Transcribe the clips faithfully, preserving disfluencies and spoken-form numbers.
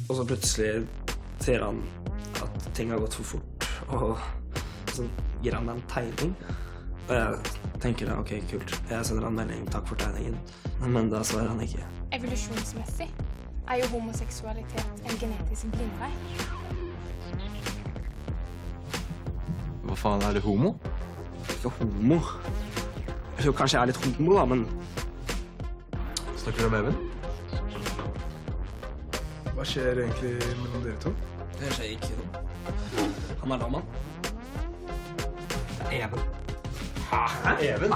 Og så plutselig ser han at ting har gått for fort, og så gir han meg en tegning. Og jeg tenker, ok, kult. Jeg sender han melding, takk for tegningen. Men da svarer han ikke. Evolusjonsmessig er jo homoseksualitet en genetisk blindvei. Hva faen, er du homo? Ikke homo. Jeg tror kanskje jeg er litt homo, da, men... Snakker du om Even? Hva skjer egentlig mellom dere to? Det skjer ikke noe. Han er lamma. Even. Hæ? Even?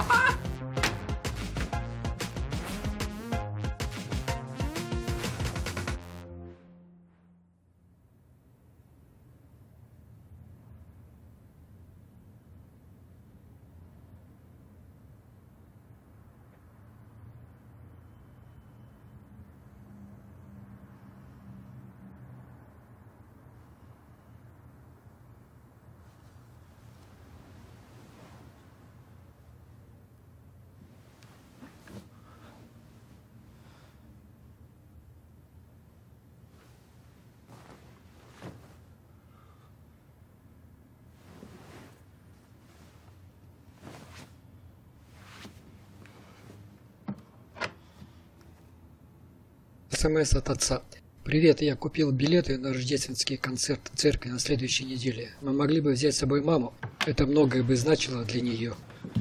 СМС от отца. Привет, я купил билеты на рождественский концерт в церкви на следующей неделе. Мы могли бы взять с собой маму. Это многое бы значило для нее.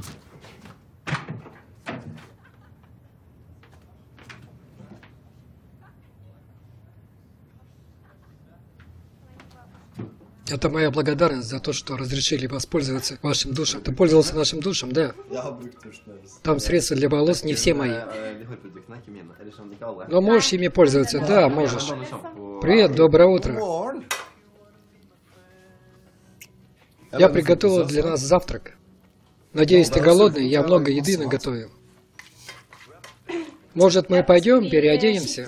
Это моя благодарность за то, что разрешили воспользоваться вашим душем. Ты пользовался нашим душем, да? Там средства для волос не все мои. Но можешь ими пользоваться? Да, можешь. Привет, доброе утро. Я приготовил для нас завтрак. Надеюсь, ты голодный, я много еды наготовил. Может, мы пойдем, переоденемся?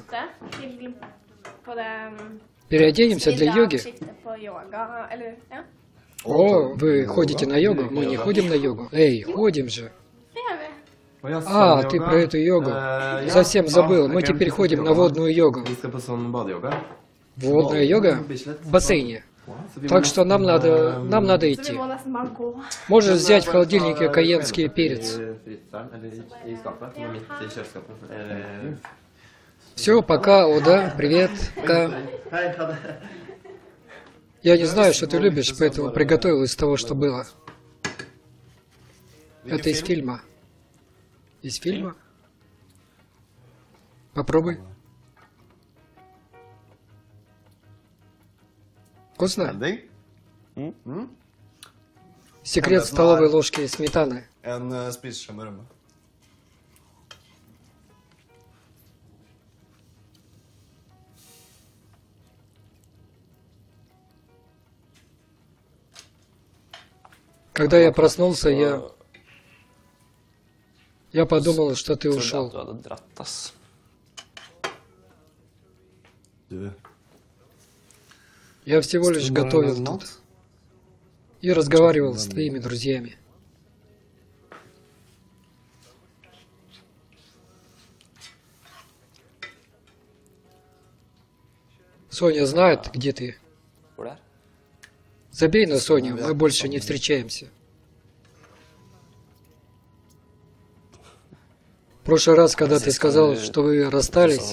Переоденемся для йоги? О, вы ходите на йогу? Мы не ходим на йогу. Эй, ходим же. А, ты про эту йогу. Совсем забыл. Мы теперь ходим на водную йогу. Водная йога? В бассейне. Так что нам надо, нам надо идти. Можешь взять в холодильнике кайенский перец. Все, пока, Ода, привет, пока. Я не знаю, что ты любишь, поэтому приготовил из того, что было. Это из фильма. Из фильма? Попробуй. Вкусно? Секрет столовой ложки сметаны. Когда я проснулся, я... Я подумал, что ты ушел. Я всего лишь готовил тут. И разговаривал с твоими друзьями. Соня знает, где ты. Забей на Соню, мы больше не встречаемся. В прошлый раз, когда ты сказал, что вы расстались,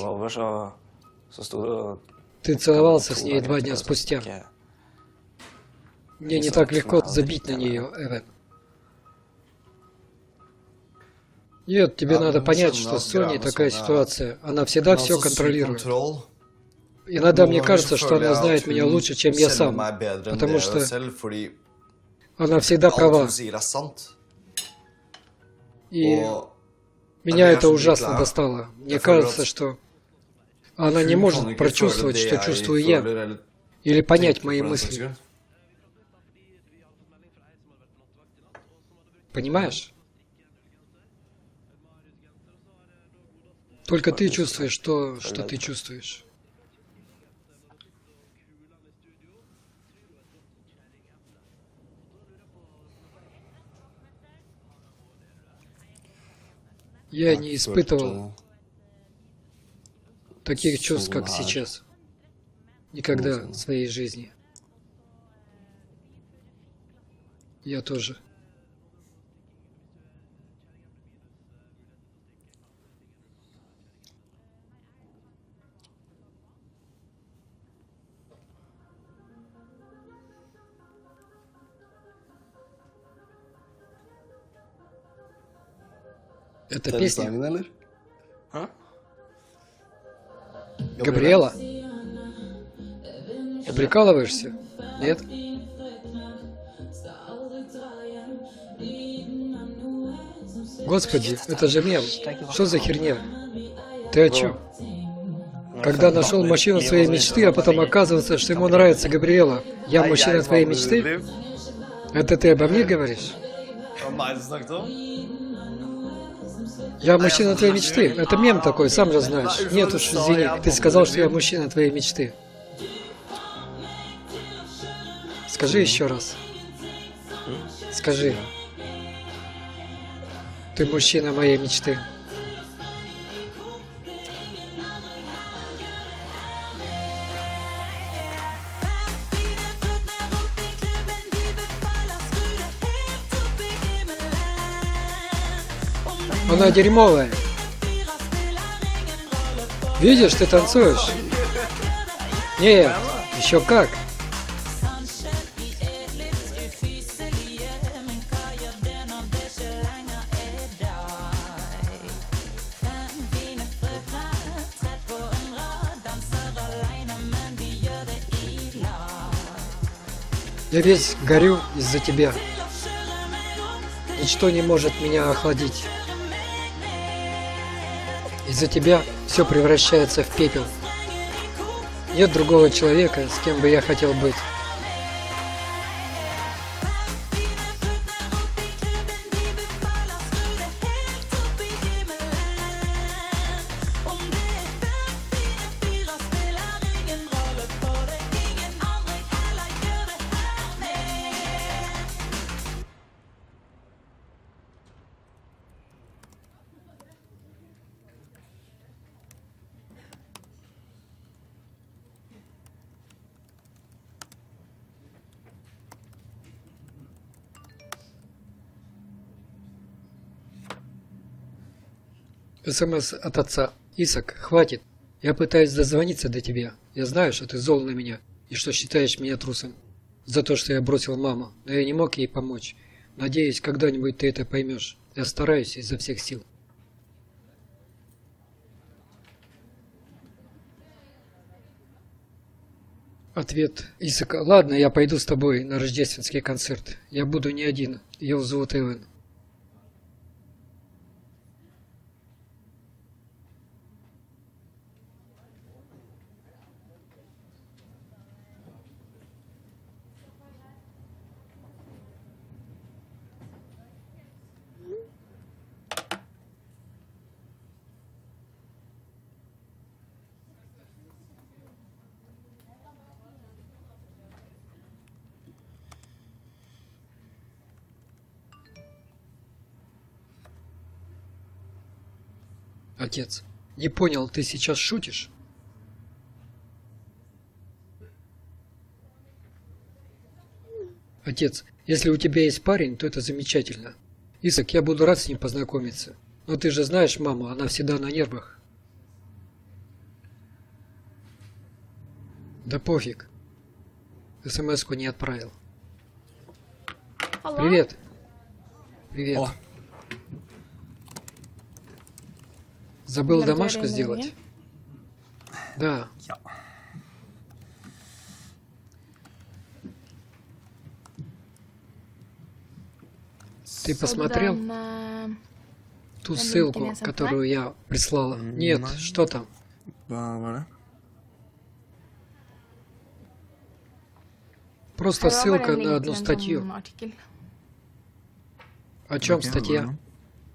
ты целовался с ней два дня спустя. Мне не так легко забить на нее, Эвен. Нет, тебе надо понять, что с Соней такая ситуация. Она всегда все контролирует. Иногда мне кажется, что она знает меня лучше, чем я сам, потому что она всегда права. И меня это ужасно достало. Мне кажется, что она не может прочувствовать, что чувствую я, или понять мои мысли. Понимаешь? Только ты чувствуешь то, что ты чувствуешь. Я не испытывал таких чувств, как сейчас. Никогда в своей жизни. Я тоже. Это песня? А? Габриэла? Ты прикалываешься? Нет? Господи, это же мем. Что за херня? Ты о чем? Когда нашел мужчину своей мечты, а потом оказывается, что ему нравится Габриэла. Я мужчина твоей мечты? Это ты обо мне говоришь? Я мужчина твоей мечты. Это мем такой, сам же знаешь. Нет уж, извини, ты сказал, что я мужчина твоей мечты. Скажи еще раз. Скажи. Ты мужчина моей мечты. Она дерьмовая. Видишь, ты танцуешь? Нет, еще как. Я весь горю из-за тебя. Ничто не может меня охладить. Из-за тебя все превращается в пепел. Нет другого человека, с кем бы я хотел быть. СМС от отца. Исак, хватит. Я пытаюсь дозвониться до тебя. Я знаю, что ты зол на меня и что считаешь меня трусом за то, что я бросил маму, но я не мог ей помочь. Надеюсь, когда-нибудь ты это поймешь. Я стараюсь изо всех сил. Ответ Исака. Ладно, я пойду с тобой на рождественский концерт. Я буду не один. Его зовут Эван. Отец. Не понял, ты сейчас шутишь? Отец, если у тебя есть парень, то это замечательно. Исак, я буду рад с ним познакомиться. Но ты же знаешь маму, она всегда на нервах. Да пофиг. СМС-ку не отправил. Алло? Привет. Привет. О. Забыл Для домашку тебя сделать? ремень? Да. Ты посмотрел Sådan, ту den ссылку, länken jag sänt которую я прислала? М, Нет, nej. что там? Vad var det? Просто här var bara ссылка en на länk одну till en статью. tom artikel. О чем Okej, статья? vad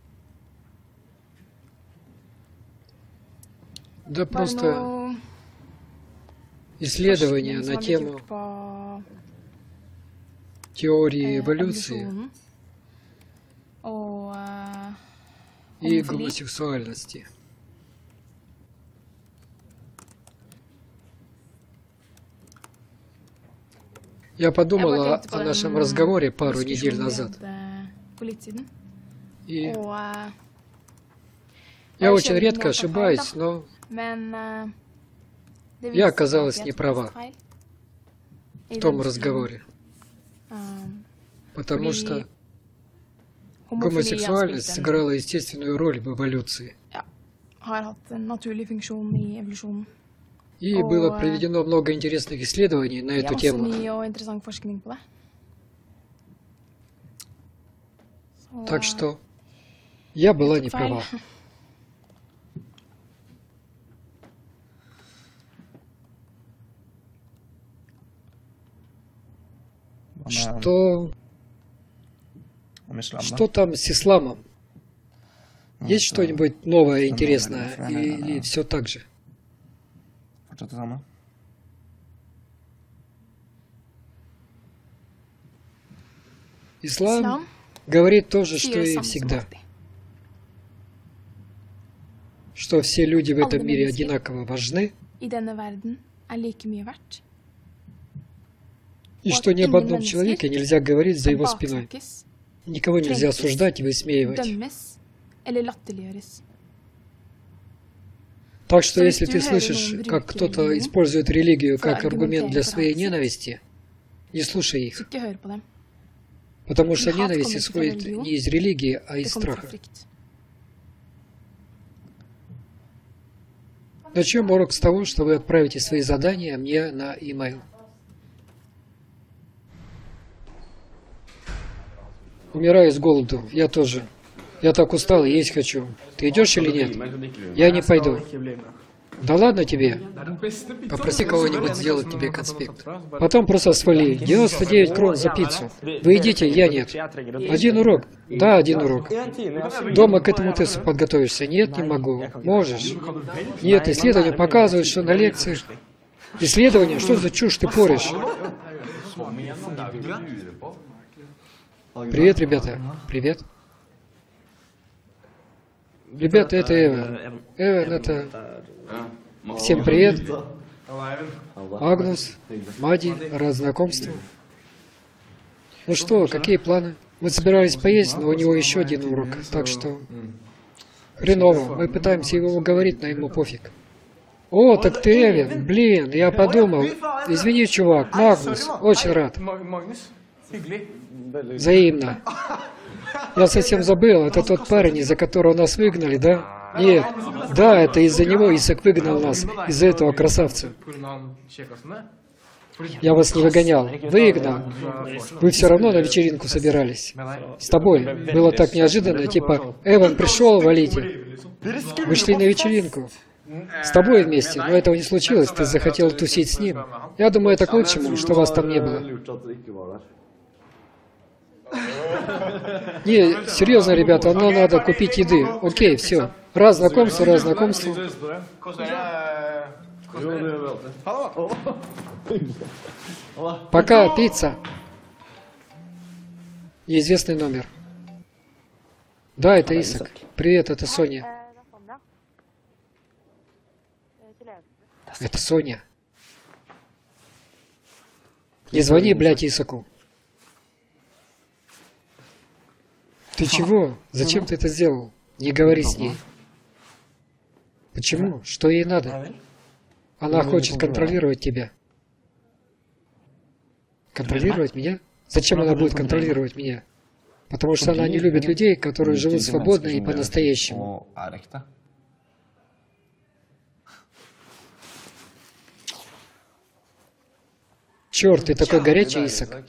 Да Var det просто någon исследование forskning som на hade тему gjort på теории eh, эволюции evolution och eh, и homofili? гомосексуальности. Я подумала о нашем разговоре пару недель назад. И я очень редко ошибаюсь, но я оказалась не права в том разговоре. Потому что гомосексуальность сыграла естественную роль в эволюции. И было проведено много интересных исследований на эту тему. Так что я была не права. Что... Что там с исламом? Есть что-нибудь новое, интересное? Или все так же? Ислам говорит то же, что и всегда. Что все люди в этом мире одинаково важны. И что ни об одном человеке нельзя говорить за его спиной. Никого нельзя осуждать и высмеивать. Так что если ты слышишь, как кто-то использует религию как аргумент для своей ненависти, не слушай их. Потому что ненависть исходит не из религии, а из страха. Начнем урок с того, что вы отправите свои задания мне на e-mail. Умираю с голоду. Я тоже. Я так устал и есть хочу. Ты идешь или нет? Я не пойду. Да ладно тебе. Попроси кого-нибудь сделать тебе конспект. Потом просто свали. девяносто девять крон за пиццу. Вы идите, я нет. Один урок. Да, один урок. Дома к этому тесту подготовишься? Нет, не могу. Можешь. Нет, исследования показывают, что на лекциях... Исследования? Что за чушь ты порешь? Привет, ребята. Привет. Ребята, это Эван. Эван, это... Всем привет. Агнус, Мади, рад знакомству. Ну что, какие планы? Мы собирались поесть, но у него еще один урок, так что... Хреново, мы пытаемся его уговорить, но ему пофиг. О, так ты Эван, блин, я подумал. Извини, чувак, Магнус, очень рад. Взаимно. Я совсем забыл, это тот парень, из-за которого нас выгнали, да? Нет. Да, это из-за него Исаак выгнал нас, из-за этого красавца. Я вас не выгонял. Выгнал. Вы все равно на вечеринку собирались. С тобой. Было так неожиданно, типа, Эван пришел, валите. Вы шли на вечеринку. С тобой вместе, но этого не случилось, ты захотел тусить с ним. Я думаю, это к лучшему, что вас там не было. Не, серьезно, ребята, нам надо купить еды. Окей, все. Раз знакомство, раз знакомство. Пока, пицца. Неизвестный номер. Да, это Исаак. Привет, это Соня. Это Соня. Не звони, блядь, Исааку. Ты чего? Зачем ты это сделал? Не говори с ней. Почему? Что ей надо? Она хочет контролировать тебя. Контролировать меня? Зачем она будет контролировать меня? Потому что она не любит людей, которые живут свободно и по-настоящему. Черт, ты такой горячий, Исаак.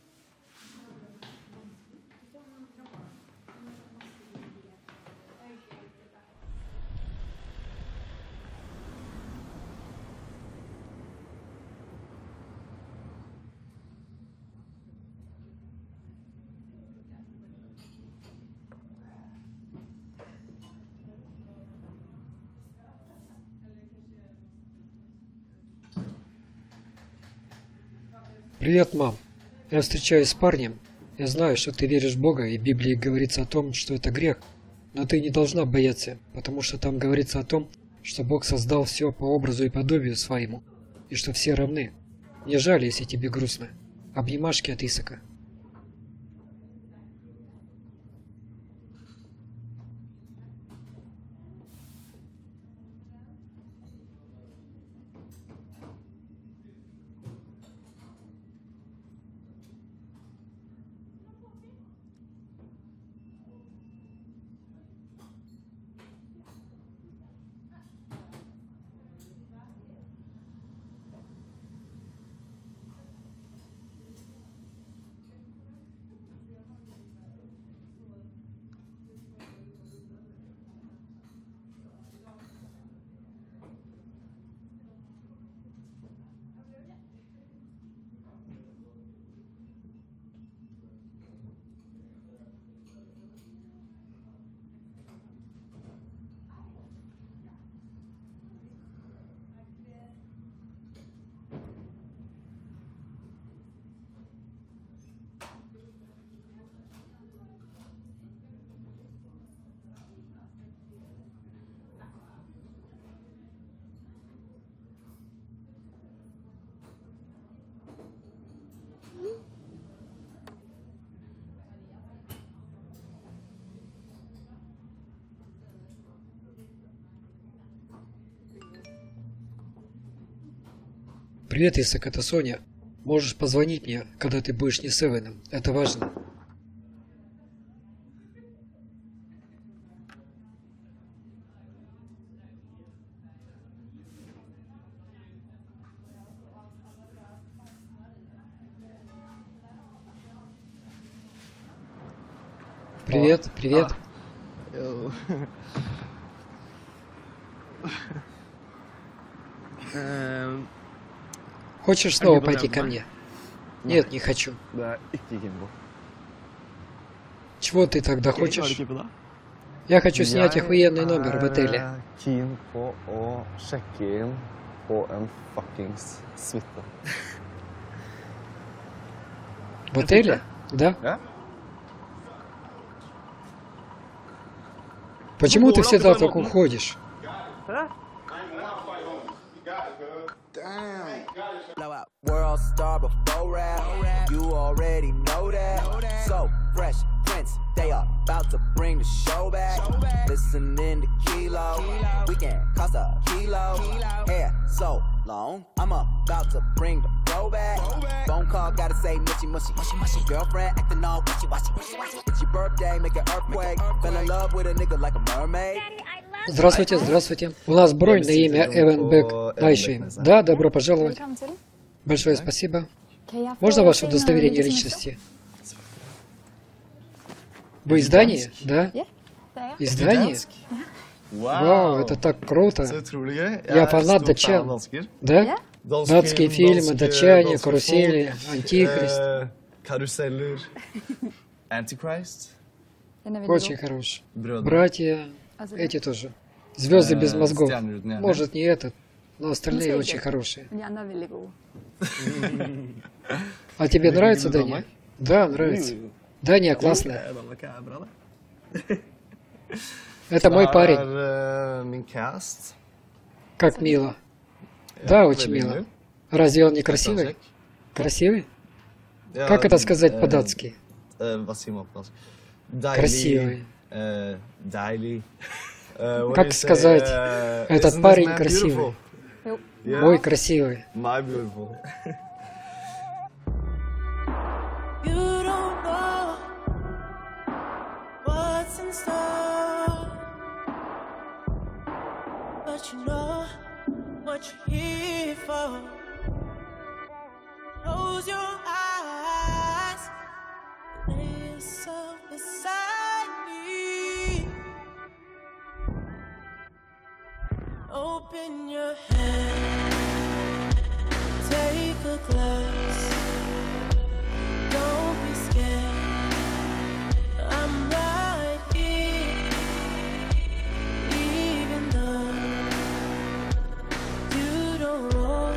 Привет, мам. Я встречаюсь с парнем. Я знаю, что ты веришь в Бога, и в Библии говорится о том, что это грех. Но ты не должна бояться, потому что там говорится о том, что Бог создал все по образу и подобию своему, и что все равны. Мне жаль, если тебе грустно. Обнимашки от Исака. Привет, Исак, это Соня. Можешь позвонить мне, когда ты будешь не с Эваном. Это важно. Привет, привет. Хочешь снова пойти ко мне? Нет, не хочу. Чего ты тогда хочешь? Я хочу снять охуенный номер в отеле. В отеле? Да? Почему ты всегда так уходишь? World star before rap, you already know that. So fresh Prince, they are about to bring the show back. Listening to Kilo, we can cost a kilo. Hair so long, I'm about to bring the flow back. Phone call, gotta say mushy mushy mushy mushy. Girlfriend acting all wishy washy. It's your birthday, make an earthquake. Fell in love with a nigga like a mermaid. Здравствуйте, здравствуйте. У нас бронь на имя Эван Бек Найши. Да, добро пожаловать. Большое спасибо. Можно ваше удостоверение личности? Вы из Дании? Да? Из Дании? Вау, это так круто. Я фанат датчан. Да? Датские фильмы, датчане, карусели, Антихрист. Очень хорош. Братья, эти тоже. Звезды без мозгов. Может, не этот, но остальные очень хорошие. А тебе нравится Дания? Да, нравится. Дания классная. Это мой парень. Как мило. Да, очень мило. Разве он не красивый? Красивый? Как это сказать по-датски? Красивый. Как сказать, этот парень красивый? Мой красивый. Open your head, take a glass, don't be scared, I'm right here, even though you don't want,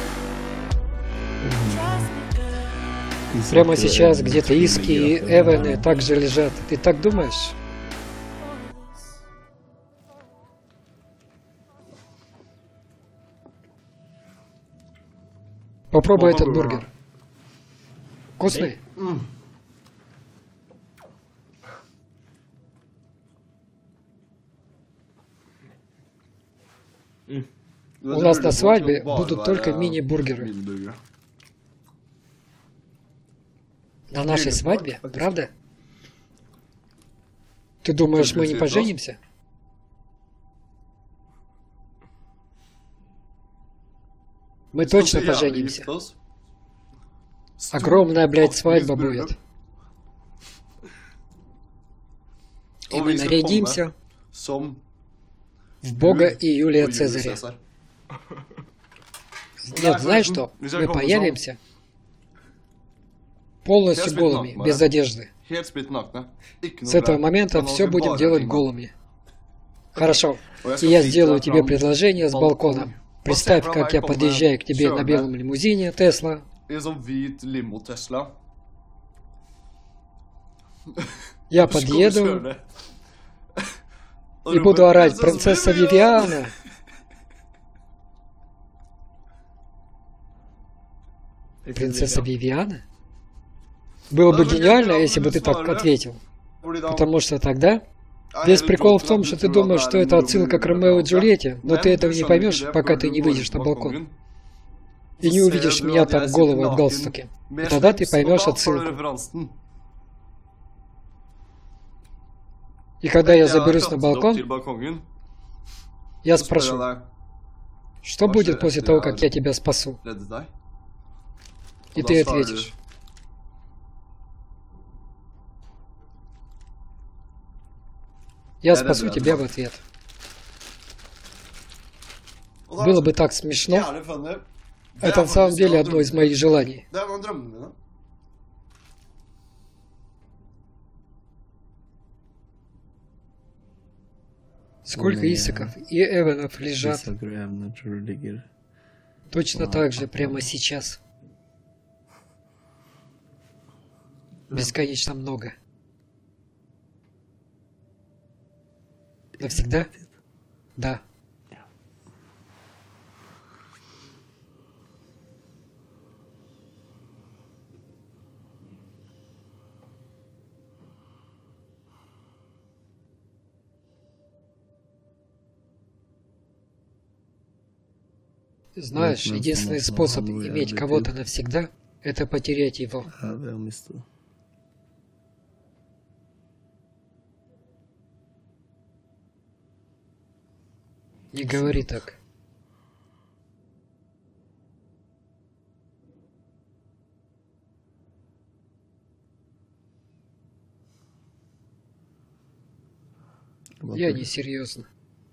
trust me, girl. Прямо сейчас где-то Иски и Эваны также лежат. Ты так думаешь? Попробуй этот бургер. Вкусный? У нас на свадьбе будут только мини-бургеры. На нашей свадьбе? Правда? Ты думаешь, мы не поженимся? Мы точно поженимся. Огромная, блядь, свадьба будет. И мы нарядимся в Бога и Юлия Цезаря. Нет, знаешь что? Мы появимся полностью голыми, без одежды. С этого момента все будем делать голыми. Хорошо. И я сделаю тебе предложение с балкона. Представь, как я подъезжаю к тебе на белом лимузине Тесла. Я подъеду и буду орать: «Принцесса Вивиана!» Принцесса Вивиана? Было бы гениально, если бы ты так ответил. Потому что тогда весь прикол в том, что ты думаешь, что это отсылка к Ромео и Джульетте, но ты этого не поймешь, пока ты не выйдешь на балкон. И не увидишь меня там голого в галстуке. И тогда ты поймешь отсылку. И когда я заберусь на балкон, я спрошу: что будет после того, как я тебя спасу? И ты ответишь: я спасу тебя в ответ. Было бы так смешно. Это на самом деле одно из моих желаний. Сколько Исаков и Эванов лежат точно так же прямо сейчас. Бесконечно много. Навсегда? Да. Знаешь, единственный способ иметь кого-то навсегда — это потерять его. Не говори так. Я не серьезно.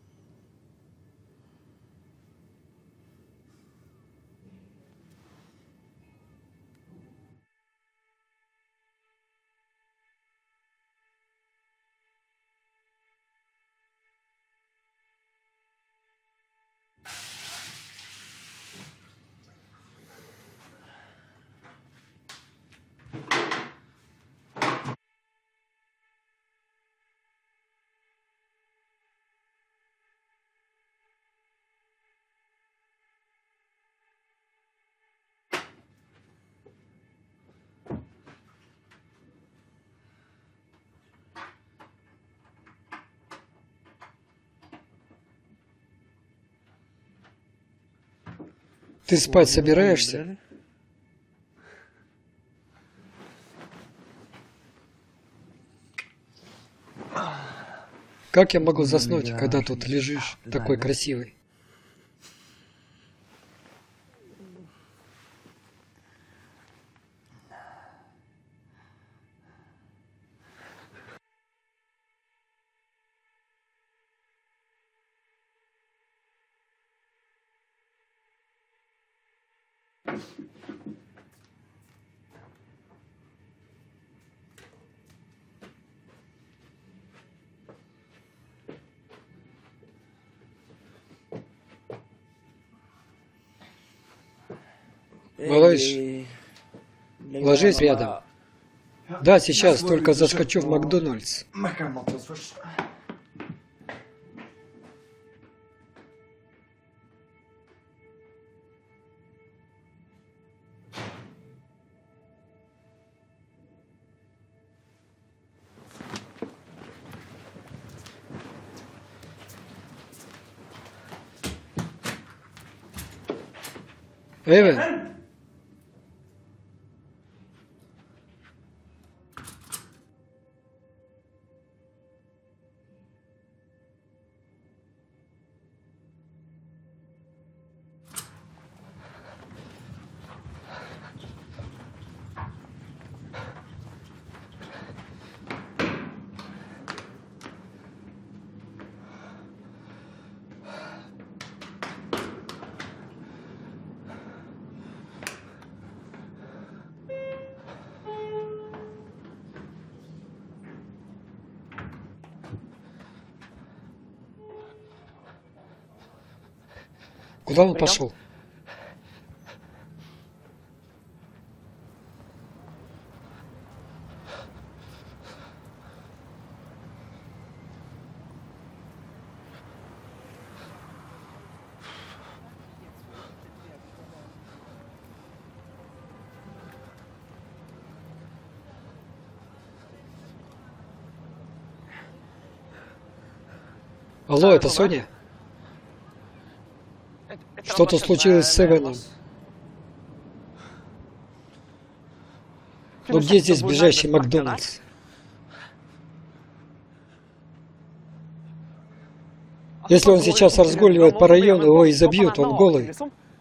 Ты спать собираешься? Как я могу заснуть, когда тут лежишь такой красивый? Малыш, ложись рядом. Да, сейчас, только заскочу в Макдональдс. Эван? Куда он пошел? Алло, это Соня? Что-то случилось с Эваном. Но где здесь ближайший Макдональдс? Если он сейчас разгуливает по району, его изобьют, он голый.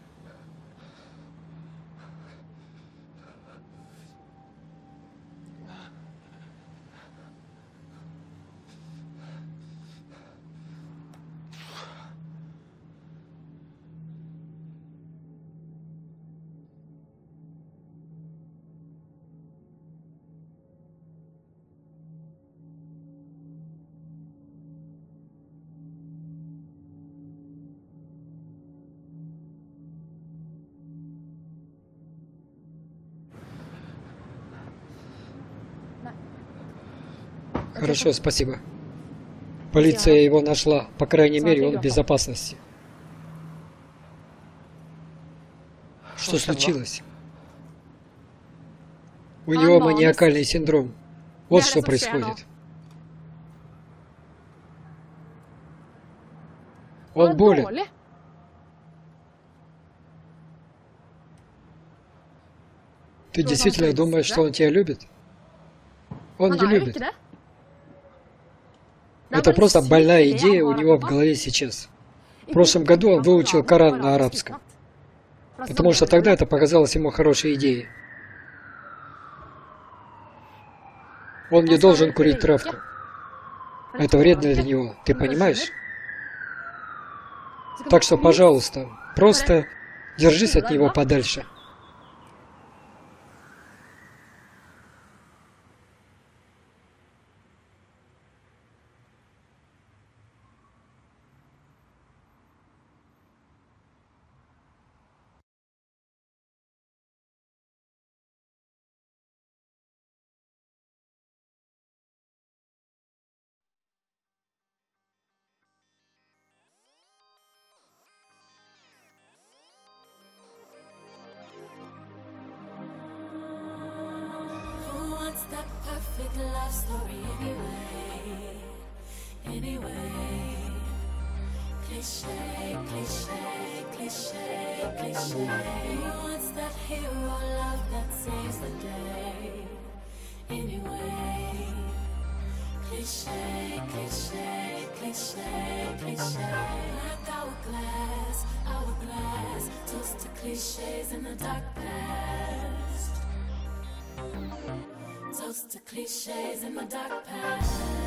Хорошо, спасибо. Полиция его нашла. По крайней мере, он в безопасности. Что случилось? У него маниакальный синдром. Вот что происходит. Он болен. Ты действительно думаешь, что он тебя любит? Он не любит. Это просто больная идея у него в голове сейчас. В прошлом году он выучил Коран на арабском, потому что тогда это показалось ему хорошей идеей. Он не должен курить травку. Это вредно для него, ты понимаешь? Так что, пожалуйста, просто держись от него подальше. That perfect love story anyway, anyway. Cliche, cliche, cliche, cliche. Who wants that hero love that saves the day? Anyway. Cliche, cliche, cliche, cliche. Like hourglass, hourglass. Toast to cliches in the dark past. Toast to cliches in my dark past.